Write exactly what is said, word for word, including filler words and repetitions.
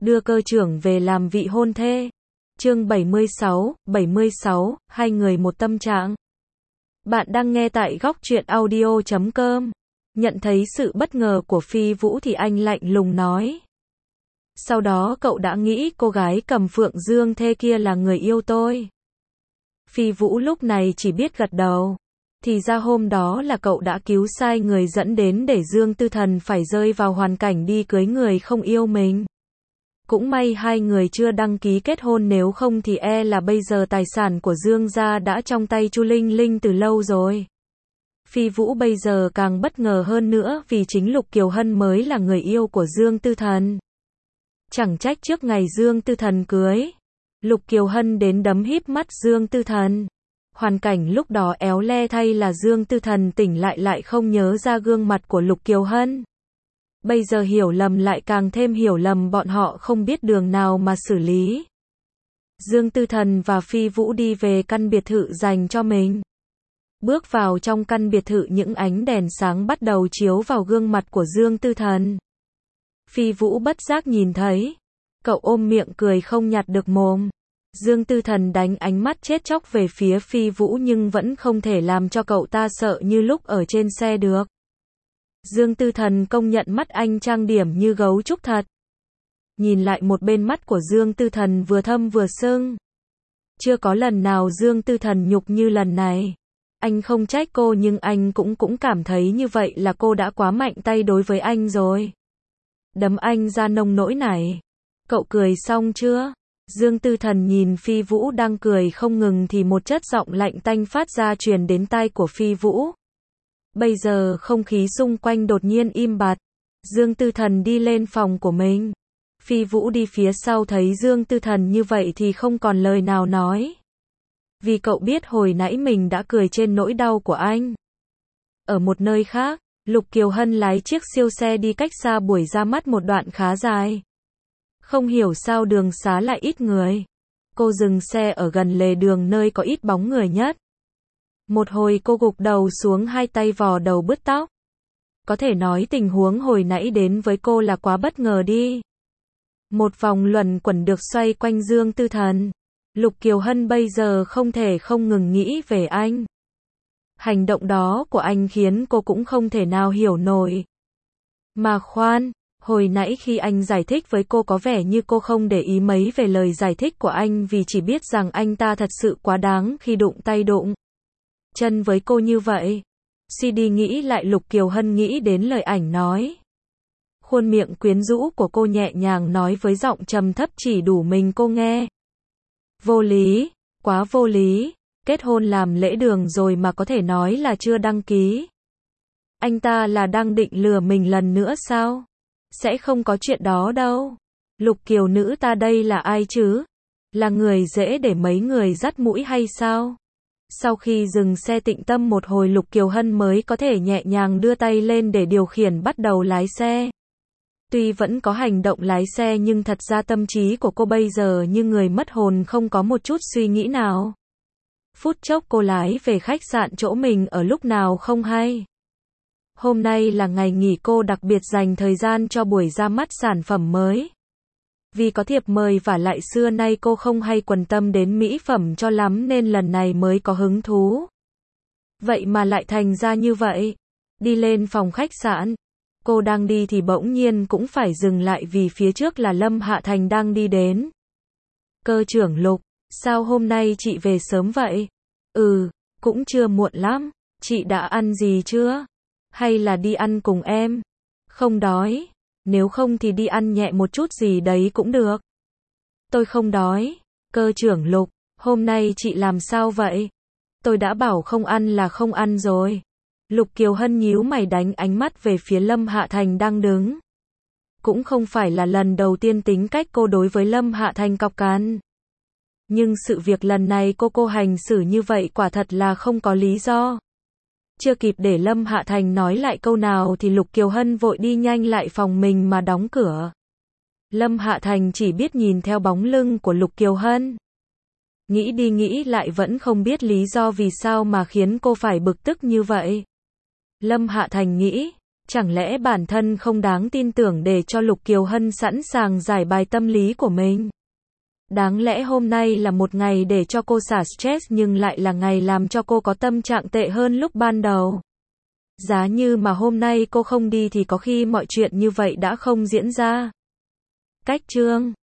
đưa cơ trưởng về làm vị hôn thê. Chương bảy mươi sáu, bảy mươi sáu, hai người một tâm trạng. Bạn đang nghe tại góc truyện audio chấm com. Nhận thấy sự bất ngờ của Phi Vũ thì anh lạnh lùng nói. Sau đó cậu đã nghĩ cô gái cầm phượng dương thê kia là người yêu tôi. Phi Vũ lúc này chỉ biết gật đầu. Thì ra hôm đó là cậu đã cứu sai người dẫn đến để Dương Tư Thần phải rơi vào hoàn cảnh đi cưới người không yêu mình. Cũng may hai người chưa đăng ký kết hôn, nếu không thì e là bây giờ tài sản của Dương gia đã trong tay Chu Linh Linh từ lâu rồi. Phi Vũ bây giờ càng bất ngờ hơn nữa vì chính Lục Kiều Hân mới là người yêu của Dương Tư Thần. Chẳng trách trước ngày Dương Tư Thần cưới, Lục Kiều Hân đến đấm híp mắt Dương Tư Thần. Hoàn cảnh lúc đó éo le thay là Dương Tư Thần tỉnh lại lại không nhớ ra gương mặt của Lục Kiều Hân. Bây giờ hiểu lầm lại càng thêm hiểu lầm, bọn họ không biết đường nào mà xử lý. Dương Tư Thần và Phi Vũ đi về căn biệt thự dành cho mình. Bước vào trong căn biệt thự, những ánh đèn sáng bắt đầu chiếu vào gương mặt của Dương Tư Thần. Phi Vũ bất giác nhìn thấy. Cậu ôm miệng cười không nhặt được mồm. Dương Tư Thần đánh ánh mắt chết chóc về phía Phi Vũ nhưng vẫn không thể làm cho cậu ta sợ như lúc ở trên xe được. Dương Tư Thần công nhận mắt anh trang điểm như gấu trúc thật. Nhìn lại một bên mắt của Dương Tư Thần vừa thâm vừa sưng. Chưa có lần nào Dương Tư Thần nhục như lần này. Anh không trách cô nhưng anh cũng cũng cảm thấy như vậy là cô đã quá mạnh tay đối với anh rồi. Đấm anh ra nông nỗi này. Cậu cười xong chưa? Dương Tư Thần nhìn Phi Vũ đang cười không ngừng thì một chất giọng lạnh tanh phát ra truyền đến tai của Phi Vũ. Bây giờ không khí xung quanh đột nhiên im bặt. Dương Tư Thần đi lên phòng của mình. Phi Vũ đi phía sau thấy Dương Tư Thần như vậy thì không còn lời nào nói. Vì cậu biết hồi nãy mình đã cười trên nỗi đau của anh. Ở một nơi khác, Lục Kiều Hân lái chiếc siêu xe đi cách xa buổi ra mắt một đoạn khá dài. Không hiểu sao đường xá lại ít người. Cô dừng xe ở gần lề đường nơi có ít bóng người nhất. Một hồi cô gục đầu xuống, hai tay vò đầu bứt tóc. Có thể nói tình huống hồi nãy đến với cô là quá bất ngờ đi. Một vòng luẩn quẩn được xoay quanh Dương Tư Thần. Lục Kiều Hân bây giờ không thể không ngừng nghĩ về anh. Hành động đó của anh khiến cô cũng không thể nào hiểu nổi. Mà khoan, hồi nãy khi anh giải thích với cô có vẻ như cô không để ý mấy về lời giải thích của anh vì chỉ biết rằng anh ta thật sự quá đáng khi đụng tay đụng chân với cô như vậy. xê đê nghĩ lại, Lục Kiều Hân nghĩ đến lời ảnh nói. Khuôn miệng quyến rũ của cô nhẹ nhàng nói với giọng trầm thấp chỉ đủ mình cô nghe. Vô lý, quá vô lý, kết hôn làm lễ đường rồi mà có thể nói là chưa đăng ký. Anh ta là đang định lừa mình lần nữa sao? Sẽ không có chuyện đó đâu. Lục Kiều nữ ta đây là ai chứ? Là người dễ để mấy người dắt mũi hay sao? Sau khi dừng xe tĩnh tâm một hồi, Lục Kiều Hân mới có thể nhẹ nhàng đưa tay lên để điều khiển bắt đầu lái xe. Tuy vẫn có hành động lái xe nhưng thật ra tâm trí của cô bây giờ như người mất hồn, không có một chút suy nghĩ nào. Phút chốc cô lái về khách sạn chỗ mình ở lúc nào không hay. Hôm nay là ngày nghỉ, cô đặc biệt dành thời gian cho buổi ra mắt sản phẩm mới. Vì có thiệp mời và lại xưa nay cô không hay quan tâm đến mỹ phẩm cho lắm nên lần này mới có hứng thú. Vậy mà lại thành ra như vậy. Đi lên phòng khách sạn. Cô đang đi thì bỗng nhiên cũng phải dừng lại vì phía trước là Lâm Hạ Thành đang đi đến. Cơ trưởng Lục, sao hôm nay chị về sớm vậy? Ừ, cũng chưa muộn lắm. Chị đã ăn gì chưa? Hay là đi ăn cùng em? Không đói. Nếu không thì đi ăn nhẹ một chút gì đấy cũng được. Tôi không đói. Cơ trưởng Lục, hôm nay chị làm sao vậy? Tôi đã bảo không ăn là không ăn rồi. Lục Kiều Hân nhíu mày đánh ánh mắt về phía Lâm Hạ Thành đang đứng. Cũng không phải là lần đầu tiên tính cách cô đối với Lâm Hạ Thành cọc cằn. Nhưng sự việc lần này cô cô hành xử như vậy quả thật là không có lý do. Chưa kịp để Lâm Hạ Thành nói lại câu nào thì Lục Kiều Hân vội đi nhanh lại phòng mình mà đóng cửa. Lâm Hạ Thành chỉ biết nhìn theo bóng lưng của Lục Kiều Hân. Nghĩ đi nghĩ lại vẫn không biết lý do vì sao mà khiến cô phải bực tức như vậy. Lâm Hạ Thành nghĩ, Chẳng lẽ bản thân không đáng tin tưởng để cho Lục Kiều Hân sẵn sàng giải bài tâm lý của mình? Đáng lẽ hôm nay là một ngày để cho cô xả stress nhưng lại là ngày làm cho cô có tâm trạng tệ hơn lúc ban đầu. Giá như mà hôm nay cô không đi thì có khi mọi chuyện như vậy đã không diễn ra. Cách chương